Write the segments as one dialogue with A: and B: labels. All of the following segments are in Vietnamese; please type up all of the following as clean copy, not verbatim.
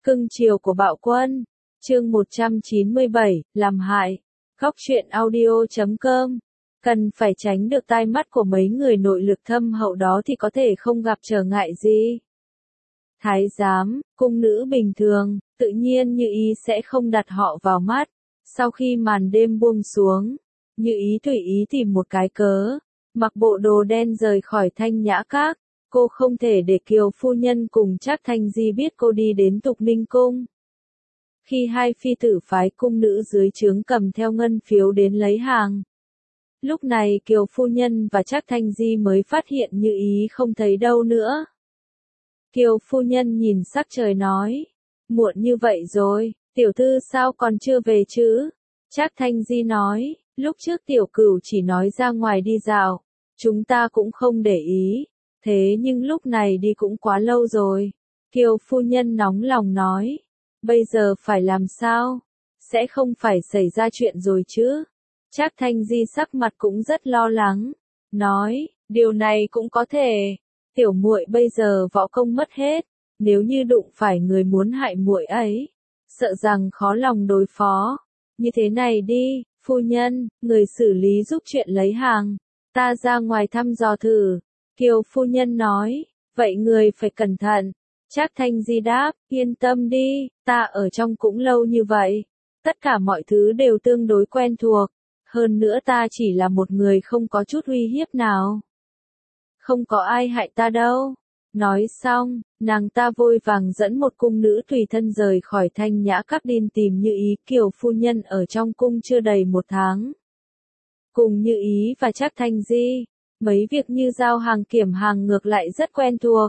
A: Cưng chiều của Bạo Quân. Chương 197, làm hại. Góc truyện audio.com. Cần phải tránh được tai mắt của mấy người nội lực thâm hậu đó thì có thể không gặp trở ngại gì. Thái giám, cung nữ bình thường, tự nhiên Như Ý sẽ không đặt họ vào mắt. Sau khi màn đêm buông xuống, Như Ý tùy ý tìm một cái cớ, mặc bộ đồ đen rời khỏi Thanh Nhã Các. Cô không thể để Kiều phu nhân cùng Trác Thanh Di biết cô đi đến Tục Ninh Cung. Khi hai phi tử phái cung nữ dưới trướng cầm theo ngân phiếu đến lấy hàng. Lúc này Kiều phu nhân và Trác Thanh Di mới phát hiện Như Ý không thấy đâu nữa. Kiều phu nhân nhìn sắc trời nói, muộn như vậy rồi, tiểu thư sao còn chưa về chứ? Trác Thanh Di nói, lúc trước tiểu cửu chỉ nói ra ngoài đi dạo, chúng ta cũng không để ý, thế nhưng lúc này đi cũng quá lâu rồi. Kiều phu nhân nóng lòng nói, bây giờ phải làm sao? Sẽ không phải xảy ra chuyện rồi chứ? Trác Thanh Di sắc mặt cũng rất lo lắng, nói, điều này cũng có thể. Tiểu muội bây giờ võ công mất hết, nếu như đụng phải người muốn hại muội ấy, sợ rằng khó lòng đối phó. Như thế này đi, phu nhân, người xử lý giúp chuyện lấy hàng, ta ra ngoài thăm dò thử. Kiều phu nhân nói, vậy người phải cẩn thận. Trác Thanh Di đáp, yên tâm đi, ta ở trong cũng lâu như vậy, tất cả mọi thứ đều tương đối quen thuộc, hơn nữa ta chỉ là một người không có chút uy hiếp nào. Không có ai hại ta đâu. Nói xong, nàng ta vội vàng dẫn một cung nữ tùy thân rời khỏi Thanh Nhã Các đi tìm Như Ý. Kiều phu nhân ở trong cung chưa đầy 1 tháng. Cùng Như Ý và Trác Thanh Di, mấy việc như giao hàng kiểm hàng ngược lại rất quen thuộc.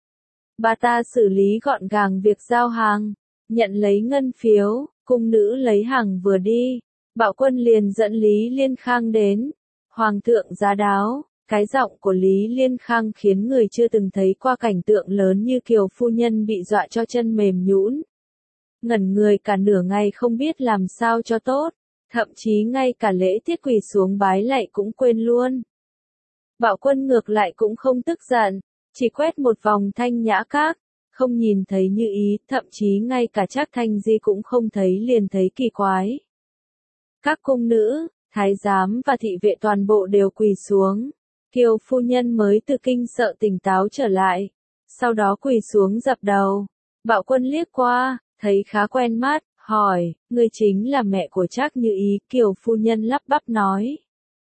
A: Bà ta xử lý gọn gàng việc giao hàng, nhận lấy ngân phiếu, cung nữ lấy hàng vừa đi. Bạo Quân liền dẫn Lý Liên Khang đến. Hoàng thượng giá đáo. Cái giọng của Lý Liên Khang khiến người chưa từng thấy qua cảnh tượng lớn như Kiều phu nhân bị dọa cho chân mềm nhũn. Ngẩn người cả nửa ngày không biết làm sao cho tốt, thậm chí ngay cả lễ tiết quỳ xuống bái lạy cũng quên luôn. Bạo Quân ngược lại cũng không tức giận, chỉ quét một vòng Thanh Nhã Các, không nhìn thấy Như Ý, thậm chí ngay cả Trác Thanh Di cũng không thấy liền thấy kỳ quái. Các cung nữ, thái giám và thị vệ toàn bộ đều quỳ xuống. Kiều phu nhân mới từ kinh sợ tỉnh táo trở lại, sau đó quỳ xuống dập đầu. Bạo Quân liếc qua, thấy khá quen mắt, hỏi, ngươi chính là mẹ của Trác Như Ý? Kiều phu nhân lắp bắp nói.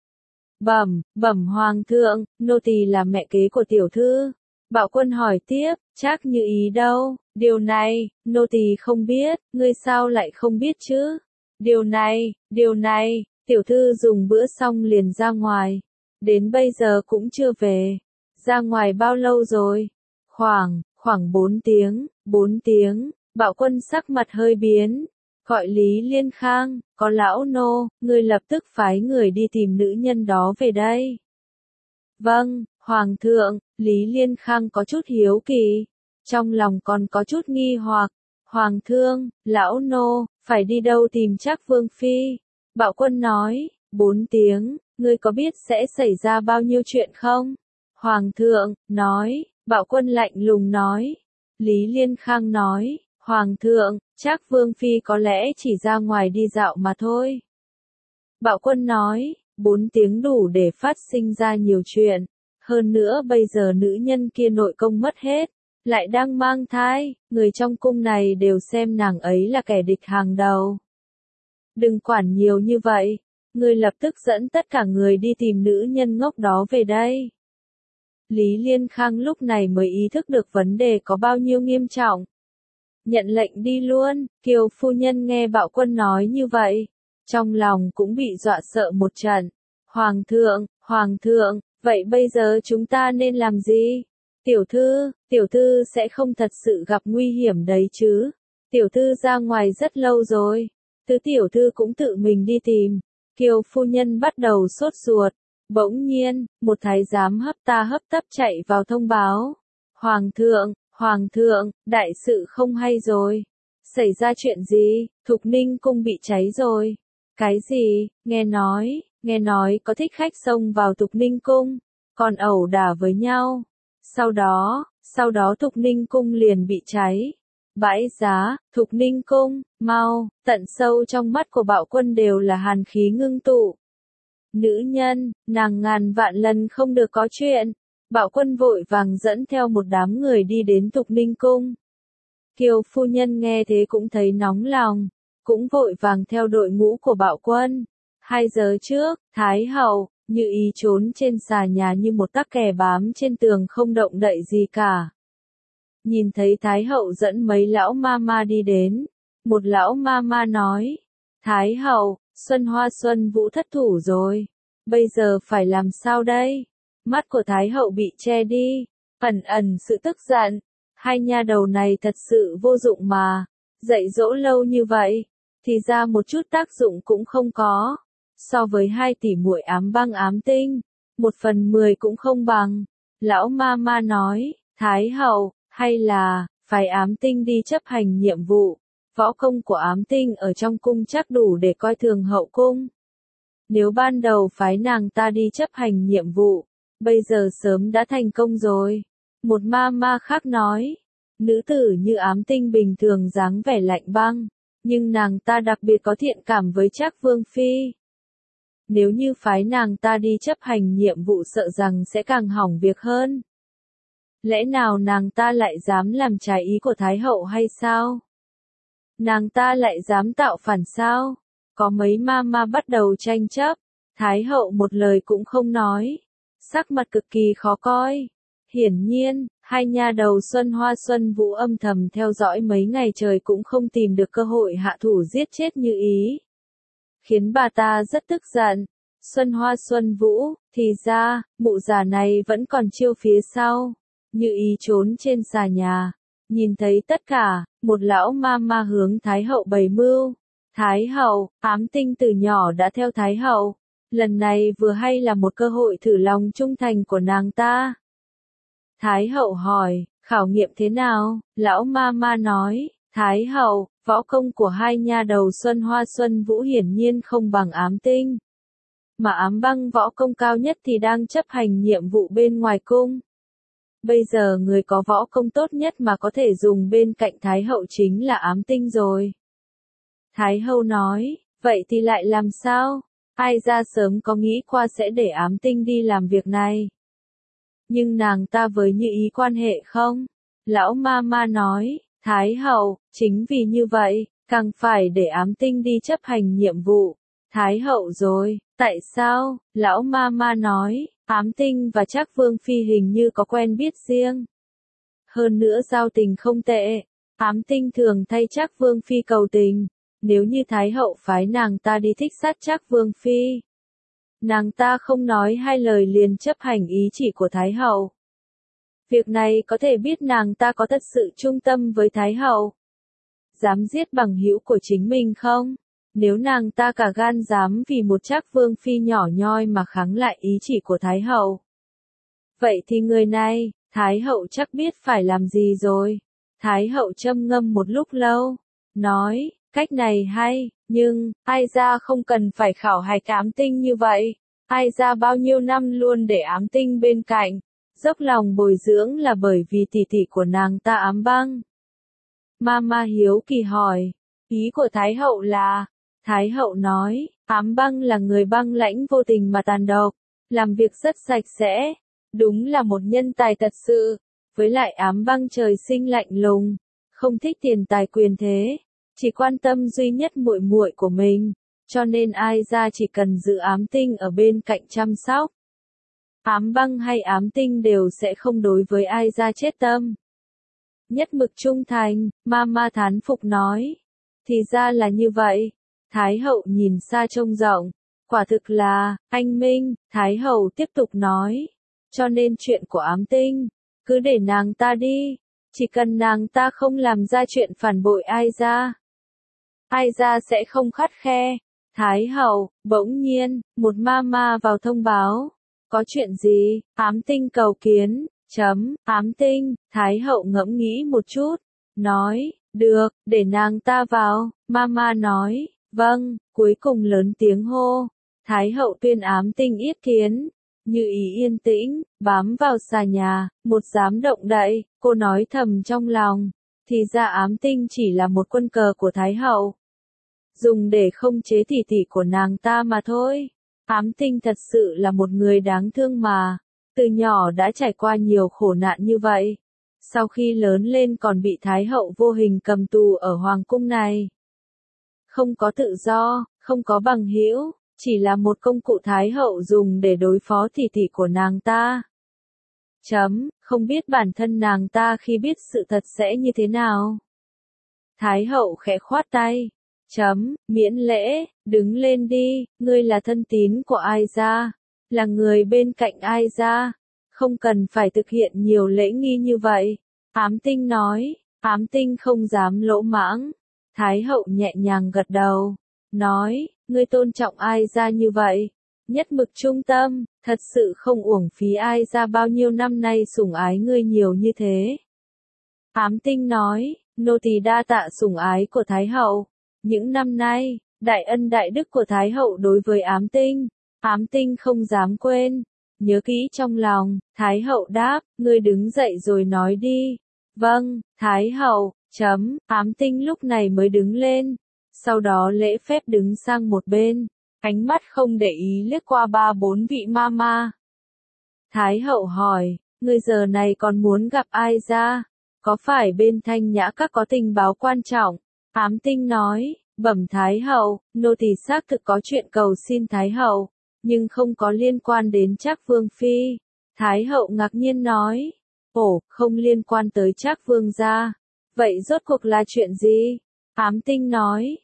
A: Bẩm hoàng thượng, nô tỳ là mẹ kế của tiểu thư. Bạo Quân hỏi tiếp, Trác Như Ý đâu? Điều này, nô tỳ không biết, ngươi sao lại không biết chứ? Điều này, tiểu thư dùng bữa xong liền ra ngoài. Đến bây giờ cũng chưa về. Ra ngoài bao lâu rồi? Khoảng 4 tiếng. 4 tiếng. Bạo Quân sắc mặt hơi biến. Gọi Lý Liên Khang, có lão nô, ngươi lập tức phái người đi tìm nữ nhân đó về đây. Vâng, hoàng thượng. Lý Liên Khang có chút hiếu kỳ. Trong lòng còn có chút nghi hoặc. Hoàng thượng, lão nô, phải đi đâu tìm Trác Vương Phi? Bạo Quân nói, 4 tiếng. Ngươi có biết sẽ xảy ra bao nhiêu chuyện không? Hoàng thượng, nói. Bạo Quân lạnh lùng nói. Lý Liên Khang nói, Hoàng thượng, Trác Vương Phi có lẽ chỉ ra ngoài đi dạo mà thôi. Bạo Quân nói, 4 tiếng đủ để phát sinh ra nhiều chuyện. Hơn nữa bây giờ nữ nhân kia nội công mất hết, lại đang mang thai, người trong cung này đều xem nàng ấy là kẻ địch hàng đầu. Đừng quản nhiều như vậy. Ngươi lập tức dẫn tất cả người đi tìm nữ nhân ngốc đó về đây. Lý Liên Khang lúc này mới ý thức được vấn đề có bao nhiêu nghiêm trọng. Nhận lệnh đi luôn. Kiều phu nhân nghe Bạo Quân nói như vậy, trong lòng cũng bị dọa sợ một trận. Hoàng thượng, vậy bây giờ chúng ta nên làm gì? Tiểu thư sẽ không thật sự gặp nguy hiểm đấy chứ? Tiểu thư ra ngoài rất lâu rồi. Tiểu thư cũng tự mình đi tìm. Kiều phu nhân bắt đầu sốt ruột. Bỗng nhiên, một thái giám hấp tấp chạy vào thông báo. Hoàng thượng, đại sự không hay rồi. Xảy ra chuyện gì? Thục Ninh cung bị cháy rồi. Cái gì? Nghe nói có thích khách xông vào Thục Ninh cung, còn ẩu đả với nhau. Sau đó Thục Ninh cung liền bị cháy. Bãi giá, Thục Ninh Cung, mau, tận sâu trong mắt của Bạo Quân đều là hàn khí ngưng tụ. Nữ nhân, nàng ngàn vạn lần không được có chuyện. Bạo Quân vội vàng dẫn theo một đám người đi đến Thục Ninh Cung. Kiều phu nhân nghe thế cũng thấy nóng lòng, cũng vội vàng theo đội ngũ của Bạo Quân. 2 giờ trước, Thái hậu, Như Ý trốn trên xà nhà như một tắc kè bám trên tường không động đậy gì cả. Nhìn thấy Thái hậu dẫn mấy lão ma ma đi đến, một lão ma ma nói, Thái hậu, Xuân Hoa Xuân Vũ thất thủ rồi, bây giờ phải làm sao đây? Mắt của Thái hậu bị che đi, ẩn ẩn sự tức giận, hai nha đầu này thật sự vô dụng mà, dạy dỗ lâu như vậy, thì ra một chút tác dụng cũng không có, so với 2 tỷ muội Ám Băng Ám Tinh, 1/10 cũng không bằng. Lão ma ma nói, Thái hậu, hay là, phải Ám Tinh đi chấp hành nhiệm vụ, võ công của Ám Tinh ở trong cung chắc đủ để coi thường hậu cung. Nếu ban đầu phái nàng ta đi chấp hành nhiệm vụ, bây giờ sớm đã thành công rồi. Một ma ma khác nói, nữ tử như Ám Tinh bình thường dáng vẻ lạnh băng, nhưng nàng ta đặc biệt có thiện cảm với Trác Vương Phi. Nếu như phái nàng ta đi chấp hành nhiệm vụ sợ rằng sẽ càng hỏng việc hơn. Lẽ nào nàng ta lại dám làm trái ý của Thái hậu hay sao? Nàng ta lại dám tạo phản sao? Có mấy ma ma bắt đầu tranh chấp, Thái hậu một lời cũng không nói, sắc mặt cực kỳ khó coi. Hiển nhiên, hai nha đầu Xuân Hoa Xuân Vũ âm thầm theo dõi mấy ngày trời cũng không tìm được cơ hội hạ thủ giết chết Như Ý. Khiến bà ta rất tức giận. Xuân Hoa Xuân Vũ, thì ra, mụ già này vẫn còn chiêu phía sau. Như Ý trốn trên xà nhà, nhìn thấy tất cả, một lão ma ma hướng Thái hậu bày mưu. Thái hậu, Ám Tinh từ nhỏ đã theo Thái hậu, lần này vừa hay là một cơ hội thử lòng trung thành của nàng ta. Thái hậu hỏi, khảo nghiệm thế nào? Lão ma ma nói, Thái hậu, võ công của hai nha đầu Xuân Hoa Xuân Vũ hiển nhiên không bằng Ám Tinh. Mà Ám Băng võ công cao nhất thì đang chấp hành nhiệm vụ bên ngoài cung. Bây giờ người có võ công tốt nhất mà có thể dùng bên cạnh Thái hậu chính là Ám Tinh rồi. Thái hậu nói, vậy thì lại làm sao? Ai ra sớm có nghĩ qua sẽ để Ám Tinh đi làm việc này. Nhưng nàng ta với Như Ý quan hệ không? Lão ma ma nói, Thái hậu, chính vì như vậy, càng phải để Ám Tinh đi chấp hành nhiệm vụ. Thái hậu rồi, tại sao? Lão ma ma nói, Ám Tinh và Trác Vương Phi hình như có quen biết riêng. Hơn nữa giao tình không tệ, Ám Tinh thường thay Trác Vương Phi cầu tình, nếu như Thái hậu phái nàng ta đi thích sát Trác Vương Phi. Nàng ta không nói hai lời liền chấp hành ý chỉ của Thái hậu. Việc này có thể biết nàng ta có thật sự trung tâm với Thái hậu. Dám giết bằng hữu của chính mình không? Nếu nàng ta cả gan dám vì một Trác Vương Phi nhỏ nhoi mà kháng lại ý chỉ của Thái hậu. Vậy thì người này, Thái hậu chắc biết phải làm gì rồi. Thái hậu châm ngâm một lúc lâu, nói, cách này hay, nhưng, ai ra không cần phải khảo hạch Ám Tinh như vậy. Ai ra bao nhiêu năm luôn để Ám Tinh bên cạnh, dốc lòng bồi dưỡng là bởi vì tỷ tỷ của nàng ta Ám Băng. Ma hiếu kỳ hỏi, ý của Thái hậu là, Thái hậu nói, Ám Băng là người băng lãnh vô tình mà tàn độc, làm việc rất sạch sẽ, đúng là một nhân tài thật sự, với lại Ám Băng trời sinh lạnh lùng, không thích tiền tài quyền thế, chỉ quan tâm duy nhất muội muội của mình, cho nên ai ra chỉ cần giữ Ám Tinh ở bên cạnh chăm sóc. Ám Băng hay Ám Tinh đều sẽ không đối với ai ra chết tâm. Nhất mực trung thành, ma thán phục nói. Thì ra là như vậy. Thái hậu nhìn xa trông rộng. Quả thực là, anh minh, Thái hậu tiếp tục nói. Cho nên chuyện của Ám Tinh, cứ để nàng ta đi. Chỉ cần nàng ta không làm ra chuyện phản bội ai ra sẽ không khắt khe. Thái hậu, bỗng nhiên, một ma vào thông báo. Có chuyện gì? Ám Tinh cầu kiến. Ám Tinh, Thái hậu ngẫm nghĩ một chút. Nói, được, để nàng ta vào. Ma nói, vâng, cuối cùng lớn tiếng hô. Thái hậu tuyên Ám Tinh yết kiến. Như Ý yên tĩnh, bám vào xà nhà, một dám động đậy, cô nói thầm trong lòng. Thì ra ám tinh chỉ là một quân cờ của Thái hậu. Dùng để khống chế tỷ tỷ của nàng ta mà thôi. Ám tinh thật sự là một người đáng thương mà. Từ nhỏ đã trải qua nhiều khổ nạn như vậy. Sau khi lớn lên còn bị Thái hậu vô hình cầm tù ở hoàng cung này. Không có tự do, không có bằng hữu, chỉ là một công cụ Thái hậu dùng để đối phó tỷ tỷ của nàng ta. Không biết bản thân nàng ta khi biết sự thật sẽ như thế nào. Thái hậu khẽ khoát tay. Miễn lễ, đứng lên đi, ngươi là thân tín của Ai gia, là người bên cạnh Ai gia, không cần phải thực hiện nhiều lễ nghi như vậy. Ám tinh nói, ám tinh không dám lỗ mãng. Thái hậu nhẹ nhàng gật đầu, nói, ngươi tôn trọng Ai gia như vậy, nhất mực trung tâm, thật sự không uổng phí Ai gia bao nhiêu năm nay sủng ái ngươi nhiều như thế. Ám tinh nói, nô tỳ đa tạ sủng ái của Thái hậu. Những năm nay, đại ân đại đức của Thái hậu đối với ám tinh không dám quên, nhớ kỹ trong lòng. Thái hậu đáp, ngươi đứng dậy rồi nói đi. Vâng, Thái hậu. Ám tinh lúc này mới đứng lên, sau đó lễ phép đứng sang một bên, ánh mắt không để ý liếc qua 3-4 vị mama. Thái hậu hỏi, ngươi giờ này còn muốn gặp Ai gia? Có phải bên Thanh Nhã các có tình báo quan trọng? Ám tinh nói, bẩm Thái hậu, nô tỳ xác thực có chuyện cầu xin Thái hậu, nhưng không có liên quan đến Trác Vương phi. Thái hậu ngạc nhiên nói, ồ, không liên quan tới Trác Vương gia. Vậy rốt cuộc là chuyện gì? Ám tinh nói,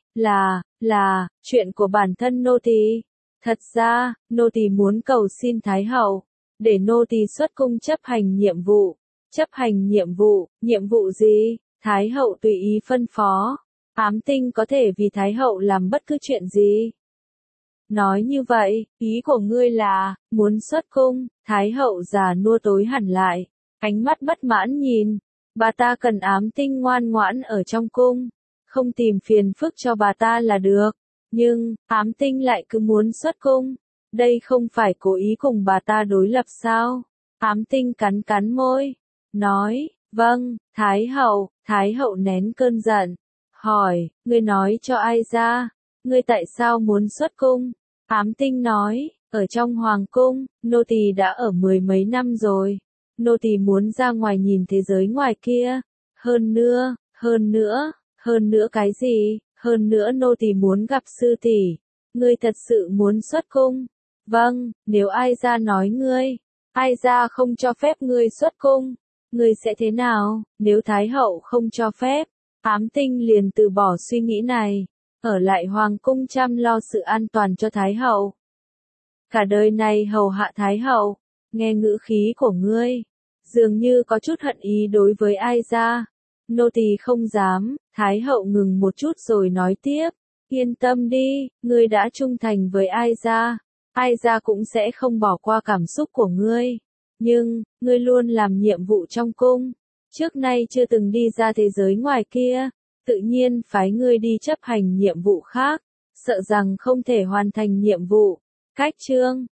A: là, chuyện của bản thân nô tỳ. Thật ra, nô tỳ muốn cầu xin Thái hậu, để nô tỳ xuất cung chấp hành nhiệm vụ. Chấp hành nhiệm vụ gì? Thái hậu tùy ý phân phó. Ám tinh có thể vì Thái hậu làm bất cứ chuyện gì. Nói như vậy, ý của ngươi là, muốn xuất cung. Thái hậu già nua tối hẳn lại, ánh mắt bất mãn nhìn. Bà ta cần ám tinh ngoan ngoãn ở trong cung, không tìm phiền phức cho bà ta là được. Nhưng, ám tinh lại cứ muốn xuất cung. Đây không phải cố ý cùng bà ta đối lập sao? Ám tinh cắn môi, nói, vâng, Thái hậu nén cơn giận, hỏi, ngươi nói cho Ai gia, ngươi tại sao muốn xuất cung? Ám tinh nói, ở trong hoàng cung, nô tỳ đã ở 10 mấy năm rồi, nô tỳ muốn ra ngoài nhìn thế giới ngoài kia, hơn nữa cái gì? Hơn nữa nô tỳ muốn gặp sư tỷ. Ngươi thật sự muốn xuất cung? Vâng, nếu Ai gia nói Ai gia không cho phép ngươi xuất cung, ngươi sẽ thế nào? Nếu Thái hậu không cho phép, ám tinh liền từ bỏ suy nghĩ này, ở lại hoàng cung chăm lo sự an toàn cho Thái hậu. Cả đời này hầu hạ Thái hậu, nghe ngữ khí của ngươi, dường như có chút hận ý đối với Ai gia. Nô tỳ không dám. Thái hậu ngừng một chút rồi nói tiếp, yên tâm đi, ngươi đã trung thành với Ai gia cũng sẽ không bỏ qua cảm xúc của ngươi. Nhưng, ngươi luôn làm nhiệm vụ trong cung, trước nay chưa từng đi ra thế giới ngoài kia, tự nhiên phái ngươi đi chấp hành nhiệm vụ khác, sợ rằng không thể hoàn thành nhiệm vụ. Cách chương